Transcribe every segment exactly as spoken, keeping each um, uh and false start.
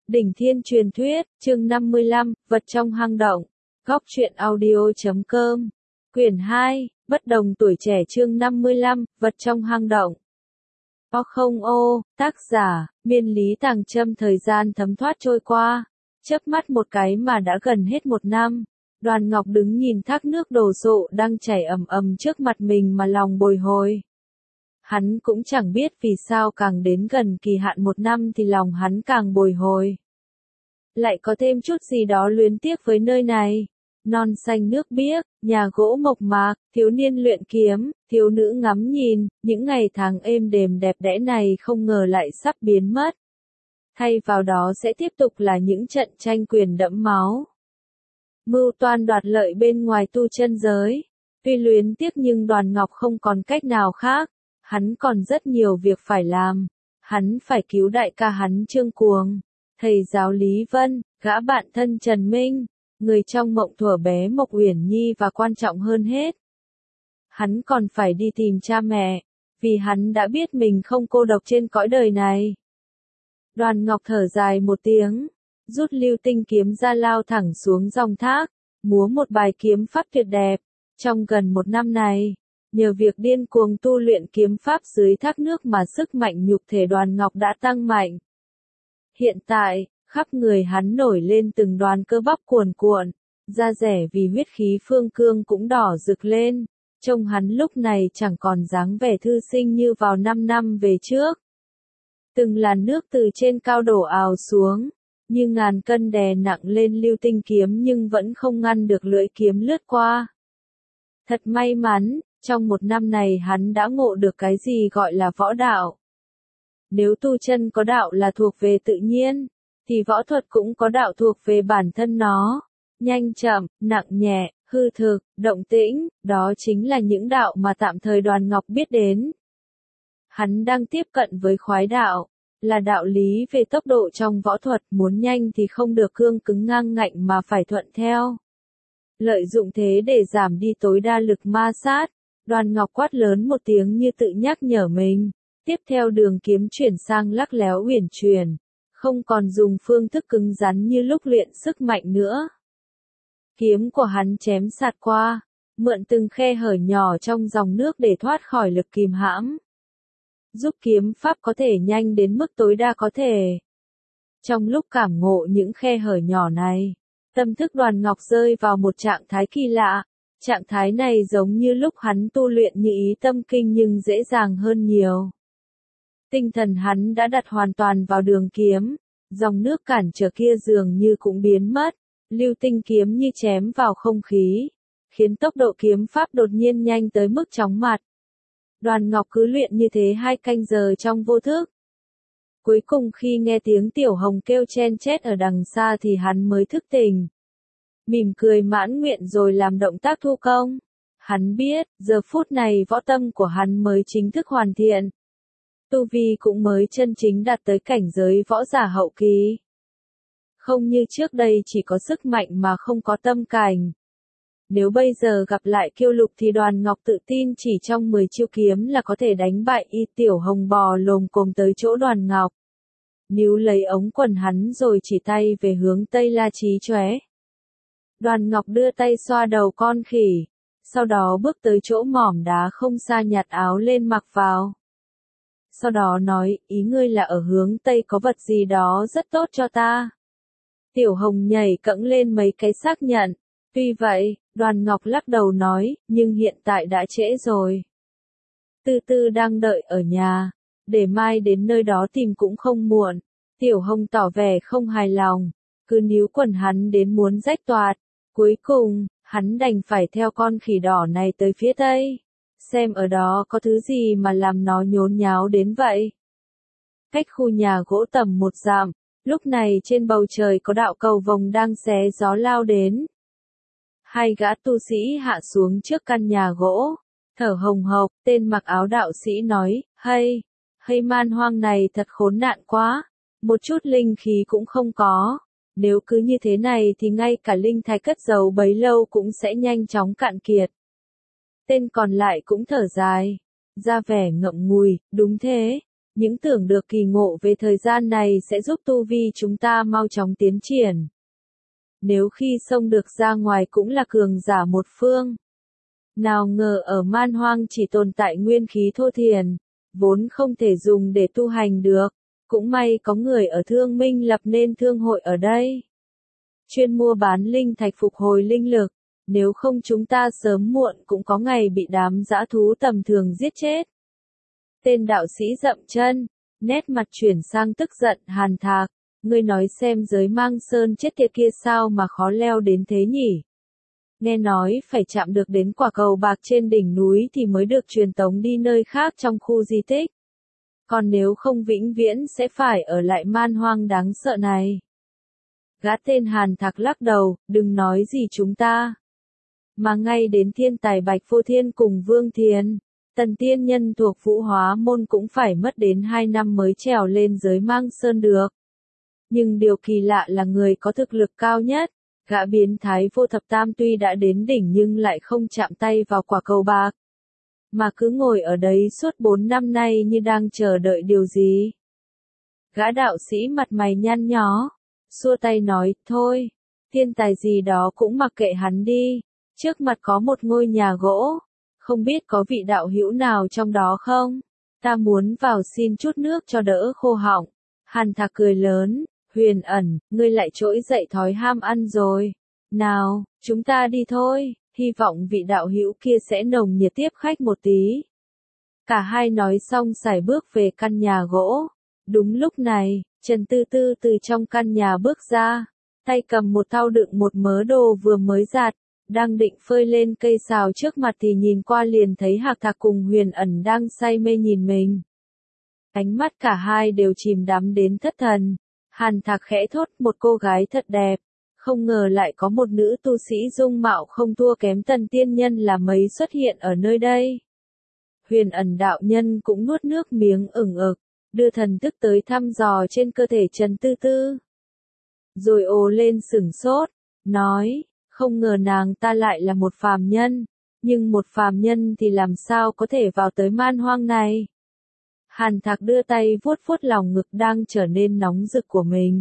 Đỉnh Thiên Truyền Thuyết, chương năm mươi lăm, Vật trong hang động. Góc truyện audio chấm com. Quyển hai, Bất đồng tuổi trẻ chương năm mươi lăm, Vật trong hang động. O không ô, tác giả, Miên Lý Tàng Trâm. Thời gian thấm thoát trôi qua, chớp mắt một cái mà đã gần hết một năm. Đoàn Ngọc đứng nhìn thác nước đồ sộ đang chảy ầm ầm trước mặt mình mà lòng bồi hồi. Hắn cũng chẳng biết vì sao càng đến gần kỳ hạn một năm thì lòng hắn càng bồi hồi. Lại có thêm chút gì đó luyến tiếc với nơi này. Non xanh nước biếc, nhà gỗ mộc mạc, thiếu niên luyện kiếm, thiếu nữ ngắm nhìn, những ngày tháng êm đềm đẹp đẽ này không ngờ lại sắp biến mất. Thay vào đó sẽ tiếp tục là những trận tranh quyền đẫm máu. Mưu toan đoạt lợi bên ngoài tu chân giới. Tuy luyến tiếc nhưng Đoàn Ngọc không còn cách nào khác. Hắn còn rất nhiều việc phải làm. Hắn phải cứu đại ca hắn Trương Cuồng, thầy giáo Lý Vân, gã bạn thân Trần Minh, người trong mộng thuở bé Mộc Uyển Nhi và quan trọng hơn hết. Hắn còn phải đi tìm cha mẹ, vì hắn đã biết mình không cô độc trên cõi đời này. Đoàn Ngọc thở dài một tiếng, rút lưu tinh kiếm ra lao thẳng xuống dòng thác, múa một bài kiếm pháp tuyệt đẹp. Trong gần một năm này, nhờ việc điên cuồng tu luyện kiếm pháp dưới thác nước mà sức mạnh nhục thể Đoàn Ngọc đã tăng mạnh. Hiện tại, khắp người hắn nổi lên từng đoàn cơ bắp cuồn cuộn, da rẻ vì huyết khí phương cương cũng đỏ rực lên, trông hắn lúc này chẳng còn dáng vẻ thư sinh như vào năm năm về trước. Từng làn nước từ trên cao đổ ào xuống, như ngàn cân đè nặng lên lưu tinh kiếm nhưng vẫn không ngăn được lưỡi kiếm lướt qua. Thật may mắn, trong một năm này hắn đã ngộ được cái gì gọi là võ đạo. Nếu tu chân có đạo là thuộc về tự nhiên, thì võ thuật cũng có đạo thuộc về bản thân nó. Nhanh chậm, nặng nhẹ, hư thực, động tĩnh, đó chính là những đạo mà tạm thời Đoàn Ngọc biết đến. Hắn đang tiếp cận với khoái đạo, là đạo lý về tốc độ trong võ thuật, muốn nhanh thì không được cương cứng ngang ngạnh mà phải thuận theo. Lợi dụng thế để giảm đi tối đa lực ma sát, Đoàn Ngọc quát lớn một tiếng như tự nhắc nhở mình. Tiếp theo đường kiếm chuyển sang lắc léo uyển chuyển, không còn dùng phương thức cứng rắn như lúc luyện sức mạnh nữa. Kiếm của hắn chém sạt qua, mượn từng khe hở nhỏ trong dòng nước để thoát khỏi lực kìm hãm, giúp kiếm pháp có thể nhanh đến mức tối đa có thể. Trong lúc cảm ngộ những khe hở nhỏ này, tâm thức Đoàn Ngọc rơi vào một trạng thái kỳ lạ. Trạng thái này giống như lúc hắn tu luyện như ý tâm kinh nhưng dễ dàng hơn nhiều. Tinh thần hắn đã đặt hoàn toàn vào đường kiếm, dòng nước cản trở kia dường như cũng biến mất, lưu tinh kiếm như chém vào không khí, khiến tốc độ kiếm pháp đột nhiên nhanh tới mức chóng mặt. Đoàn Ngọc cứ luyện như thế hai canh giờ trong vô thức. Cuối cùng khi nghe tiếng Tiểu Hồng kêu chen chét ở đằng xa thì hắn mới thức tỉnh. Mỉm cười mãn nguyện rồi làm động tác thu công. Hắn biết, giờ phút này võ tâm của hắn mới chính thức hoàn thiện. Tu vi cũng mới chân chính đạt tới cảnh giới võ giả hậu kỳ. Không như trước đây chỉ có sức mạnh mà không có tâm cảnh. Nếu bây giờ gặp lại Kiêu Lục thì Đoàn Ngọc tự tin chỉ trong mười chiêu kiếm là có thể đánh bại y. Tiểu Hồng bò lồm cồm tới chỗ Đoàn Ngọc. Níu lấy ống quần hắn rồi chỉ tay về hướng Tây La Chí chóe. Đoàn Ngọc đưa tay xoa đầu con khỉ, sau đó bước tới chỗ mỏm đá không xa nhặt áo lên mặc vào. Sau đó nói, ý ngươi là ở hướng Tây có vật gì đó rất tốt cho ta. Tiểu Hồng nhảy cẫng lên mấy cái xác nhận. Tuy vậy, Đoàn Ngọc lắc đầu nói, nhưng hiện tại đã trễ rồi. Tư Tư đang đợi ở nhà, để mai đến nơi đó tìm cũng không muộn. Tiểu Hồng tỏ vẻ không hài lòng, cứ níu quần hắn đến muốn rách toạc. Cuối cùng, hắn đành phải theo con khỉ đỏ này tới phía Tây. Xem ở đó có thứ gì mà làm nó nhốn nháo đến vậy. Cách khu nhà gỗ tầm một dặm, lúc này trên bầu trời có đạo cầu vồng đang xé gió lao đến. Hai gã tu sĩ hạ xuống trước căn nhà gỗ, thở hồng hộc, tên mặc áo đạo sĩ nói, hay, hay man hoang này thật khốn nạn quá, một chút linh khí cũng không có. Nếu cứ như thế này thì ngay cả linh thạch cất giấu bấy lâu cũng sẽ nhanh chóng cạn kiệt. Tên còn lại cũng thở dài, ra vẻ ngậm ngùi, đúng thế, những tưởng được kỳ ngộ về thời gian này sẽ giúp tu vi chúng ta mau chóng tiến triển. Nếu khi xông được ra ngoài cũng là cường giả một phương. Nào ngờ ở man hoang chỉ tồn tại nguyên khí thô thiền, vốn không thể dùng để tu hành được. Cũng may có người ở Thương Minh lập nên thương hội ở đây. Chuyên mua bán linh thạch phục hồi linh lực, nếu không chúng ta sớm muộn cũng có ngày bị đám dã thú tầm thường giết chết. Tên đạo sĩ dậm chân, nét mặt chuyển sang tức giận hàn thạc, ngươi nói xem giới mang sơn chết tiệt kia sao mà khó leo đến thế nhỉ? Nghe nói phải chạm được đến quả cầu bạc trên đỉnh núi thì mới được truyền tống đi nơi khác trong khu di tích. Còn nếu không vĩnh viễn sẽ phải ở lại man hoang đáng sợ này. Gã tên hàn thạc lắc đầu, đừng nói gì chúng ta. Mà ngay đến thiên tài Bạch Vô Thiên cùng Vương Thiền, tần tiên nhân thuộc Vũ Hóa Môn cũng phải mất đến hai năm mới trèo lên giới mang sơn được. Nhưng điều kỳ lạ là người có thực lực cao nhất, gã biến thái Vô Thập Tam tuy đã đến đỉnh nhưng lại không chạm tay vào quả cầu bạc. Mà cứ ngồi ở đấy suốt bốn năm nay như đang chờ đợi điều gì. Gã đạo sĩ mặt mày nhăn nhó, xua tay nói, thôi, thiên tài gì đó cũng mặc kệ hắn đi, trước mặt có một ngôi nhà gỗ, không biết có vị đạo hữu nào trong đó không? Ta muốn vào xin chút nước cho đỡ khô họng. Hàn Thạc cười lớn, Huyền Ẩn, ngươi lại trỗi dậy thói ham ăn rồi. Nào, chúng ta đi thôi, hy vọng vị đạo hữu kia sẽ nồng nhiệt tiếp khách một tí. Cả hai nói xong sải bước về căn nhà gỗ. Đúng lúc này, Trần Tư Tư từ trong căn nhà bước ra, tay cầm một thau đựng một mớ đồ vừa mới giặt, đang định phơi lên cây xào trước mặt thì nhìn qua liền thấy Hạc Thạc cùng Huyền Ẩn đang say mê nhìn mình. Ánh mắt cả hai đều chìm đắm đến thất thần. Hàn Thạc khẽ thốt, một cô gái thật đẹp, không ngờ lại có một nữ tu sĩ dung mạo không thua kém tần tiên nhân là mấy xuất hiện ở nơi đây. Huyền Ẩn đạo nhân cũng nuốt nước miếng ửng ực, đưa thần thức tới thăm dò trên cơ thể Trần Tư Tư. Rồi ồ lên sửng sốt, nói, không ngờ nàng ta lại là một phàm nhân, nhưng một phàm nhân thì làm sao có thể vào tới man hoang này. Hàn Thạc đưa tay vuốt vuốt lòng ngực đang trở nên nóng rực của mình.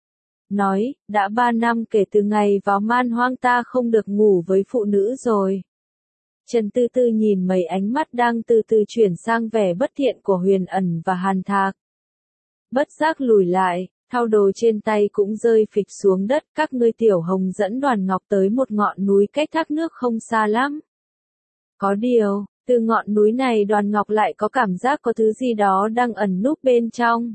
Nói, đã ba năm kể từ ngày vào man hoang ta không được ngủ với phụ nữ rồi. Trần Tư Tư nhìn mấy ánh mắt đang từ từ chuyển sang vẻ bất thiện của Huyền Ẩn và Hàn Thạc. Bất giác lùi lại, thau đồ trên tay cũng rơi phịch xuống đất. Các ngươi Tiểu Hồng dẫn Đoàn Ngọc tới một ngọn núi cách thác nước không xa lắm. Có điều, từ ngọn núi này Đoàn Ngọc lại có cảm giác có thứ gì đó đang ẩn núp bên trong.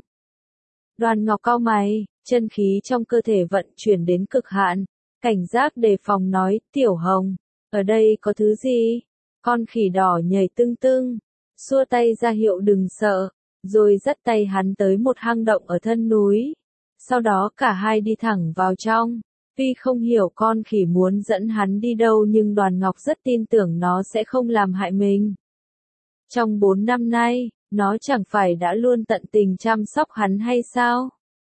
Đoàn Ngọc cau mày, chân khí trong cơ thể vận chuyển đến cực hạn, cảnh giác đề phòng nói, Tiểu Hồng, ở đây có thứ gì? Con khỉ đỏ nhảy tưng tưng, xua tay ra hiệu đừng sợ, rồi dắt tay hắn tới một hang động ở thân núi. Sau đó cả hai đi thẳng vào trong. Tuy không hiểu con khỉ muốn dẫn hắn đi đâu nhưng Đoàn Ngọc rất tin tưởng nó sẽ không làm hại mình. Trong bốn năm nay, nó chẳng phải đã luôn tận tình chăm sóc hắn hay sao?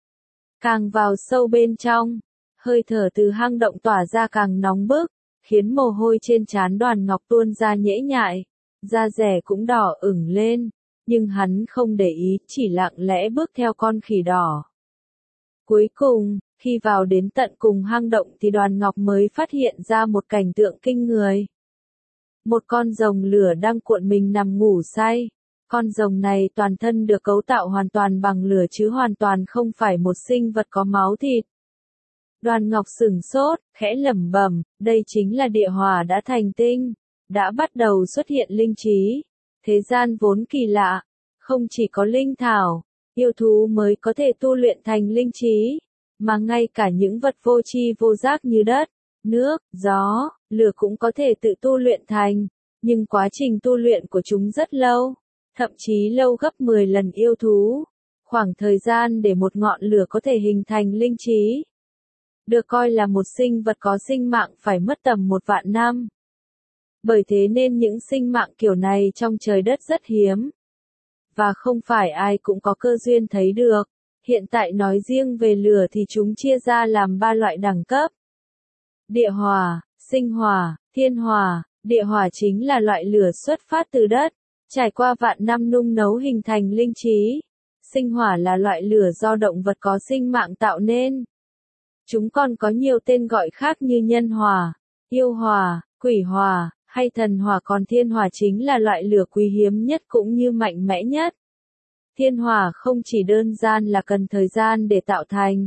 Càng vào sâu bên trong, hơi thở từ hang động tỏa ra càng nóng bức, khiến mồ hôi trên trán Đoàn Ngọc tuôn ra nhễ nhại, da dẻ cũng đỏ ửng lên, nhưng hắn không để ý, chỉ lặng lẽ bước theo con khỉ đỏ. Cuối cùng, khi vào đến tận cùng hang động thì Đoàn Ngọc mới phát hiện ra một cảnh tượng kinh người. Một con rồng lửa đang cuộn mình nằm ngủ say. Con rồng này toàn thân được cấu tạo hoàn toàn bằng lửa chứ hoàn toàn không phải một sinh vật có máu thịt. Đoàn Ngọc sửng sốt, khẽ lẩm bẩm, đây chính là địa hỏa đã thành tinh, đã bắt đầu xuất hiện linh trí. Thế gian vốn kỳ lạ, không chỉ có linh thảo, yêu thú mới có thể tu luyện thành linh trí, mà ngay cả những vật vô tri vô giác như đất, nước, gió, lửa cũng có thể tự tu luyện thành, nhưng quá trình tu luyện của chúng rất lâu, thậm chí lâu gấp mười lần yêu thú. Khoảng thời gian để một ngọn lửa có thể hình thành linh trí, được coi là một sinh vật có sinh mạng phải mất tầm một vạn năm. Bởi thế nên những sinh mạng kiểu này trong trời đất rất hiếm. Và không phải ai cũng có cơ duyên thấy được. Hiện tại nói riêng về lửa thì chúng chia ra làm ba loại đẳng cấp. Địa hỏa, sinh hỏa, thiên hỏa. Địa hỏa chính là loại lửa xuất phát từ đất, trải qua vạn năm nung nấu hình thành linh trí, Sinh hỏa là loại lửa do động vật có sinh mạng tạo nên. Chúng còn có nhiều tên gọi khác như nhân hỏa, yêu hỏa, quỷ hỏa, hay thần hỏa, còn thiên hỏa chính là loại lửa quý hiếm nhất cũng như mạnh mẽ nhất. Thiên hỏa không chỉ đơn giản là cần thời gian để tạo thành,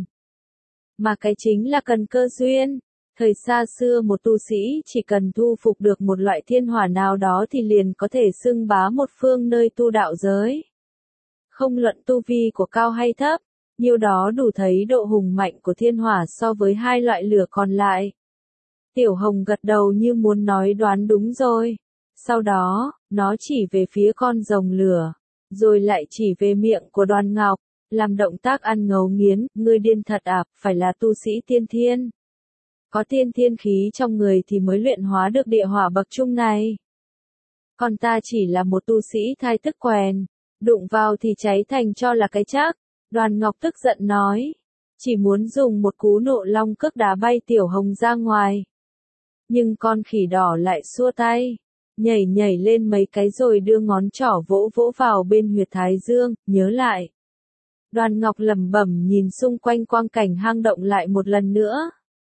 mà cái chính là cần cơ duyên. Thời xa xưa một tu sĩ chỉ cần thu phục được một loại thiên hỏa nào đó thì liền có thể xưng bá một phương nơi tu đạo giới. Không luận tu vi của cao hay thấp, nhiêu đó đủ thấy độ hùng mạnh của thiên hỏa so với hai loại lửa còn lại. Tiểu Hồng gật đầu như muốn nói đoán đúng rồi. Sau đó, nó chỉ về phía con rồng lửa, rồi lại chỉ về miệng của Đoàn Ngọc, làm động tác ăn ngấu nghiến, ngươi điên thật à, phải là tu sĩ tiên thiên. Có tiên thiên khí trong người thì mới luyện hóa được địa hỏa bậc trung này. Còn ta chỉ là một tu sĩ thai tức quèn, đụng vào thì cháy thành cho là cái chắc. Đoàn Ngọc tức giận nói, chỉ muốn dùng một cú nộ long cước đá bay Tiểu Hồng ra ngoài. Nhưng con khỉ đỏ lại xua tay, nhảy nhảy lên mấy cái rồi đưa ngón trỏ vỗ vỗ vào bên huyệt thái dương, nhớ lại. Đoàn Ngọc lẩm bẩm nhìn xung quanh quang cảnh hang động lại một lần nữa.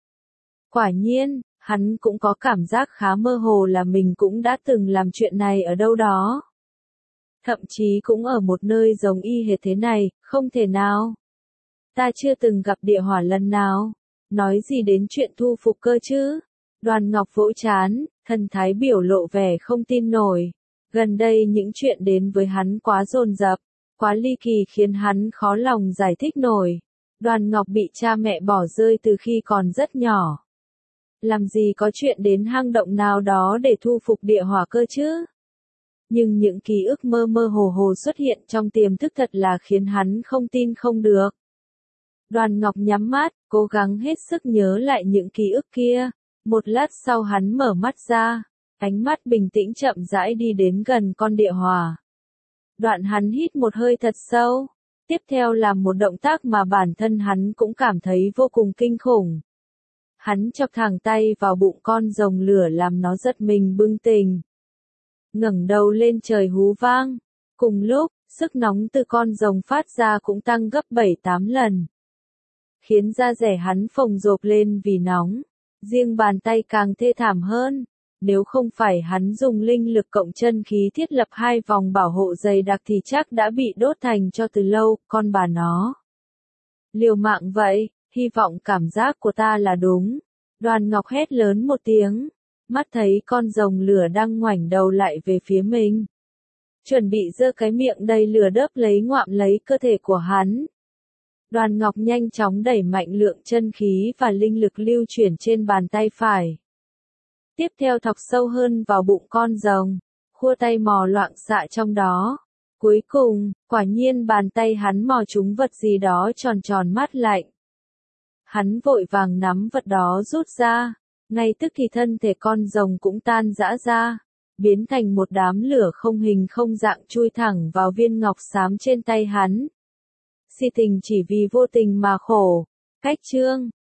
Quả nhiên, hắn cũng có cảm giác khá mơ hồ là mình cũng đã từng làm chuyện này ở đâu đó. Thậm chí cũng ở một nơi giống y hệt thế này, không thể nào. Ta chưa từng gặp địa hỏa lần nào, nói gì đến chuyện thu phục cơ chứ. Đoàn Ngọc vỗ chán, thần thái biểu lộ vẻ không tin nổi. Gần đây những chuyện đến với hắn quá dồn dập, quá ly kỳ khiến hắn khó lòng giải thích nổi. Đoàn Ngọc bị cha mẹ bỏ rơi từ khi còn rất nhỏ. Làm gì có chuyện đến hang động nào đó để thu phục địa hỏa cơ chứ? Nhưng những ký ức mơ mơ hồ hồ xuất hiện trong tiềm thức thật là khiến hắn không tin không được. Đoàn Ngọc nhắm mắt, cố gắng hết sức nhớ lại những ký ức kia. Một lát sau hắn mở mắt ra, ánh mắt bình tĩnh chậm rãi đi đến gần con địa hỏa. Đoạn hắn hít một hơi thật sâu, tiếp theo là một động tác mà bản thân hắn cũng cảm thấy vô cùng kinh khủng. Hắn chọc thẳng tay vào bụng con rồng lửa làm nó giật mình bừng tỉnh. Ngẩng đầu lên trời hú vang, cùng lúc, sức nóng từ con rồng phát ra cũng tăng gấp bảy tám lần. Khiến da rẻ hắn phồng rộp lên vì nóng. Riêng bàn tay càng thê thảm hơn, nếu không phải hắn dùng linh lực cộng chân khí thiết lập hai vòng bảo hộ dày đặc thì chắc đã bị đốt thành cho từ lâu, con bà nó. Liều mạng vậy, hy vọng cảm giác của ta là đúng. Đoàn Ngọc hét lớn một tiếng, mắt thấy con rồng lửa đang ngoảnh đầu lại về phía mình. Chuẩn bị giơ cái miệng đầy lửa đớp lấy ngoạm lấy cơ thể của hắn. Đoàn Ngọc nhanh chóng đẩy mạnh lượng chân khí và linh lực lưu chuyển trên bàn tay phải. Tiếp theo thọc sâu hơn vào bụng con rồng, khua tay mò loạng xạ trong đó. Cuối cùng, quả nhiên bàn tay hắn mò trúng vật gì đó tròn tròn mát lạnh. Hắn vội vàng nắm vật đó rút ra, ngay tức thì thân thể con rồng cũng tan rã ra, biến thành một đám lửa không hình không dạng chui thẳng vào viên ngọc xám trên tay hắn. Si tình chỉ vì vô tình mà khổ. Cách chương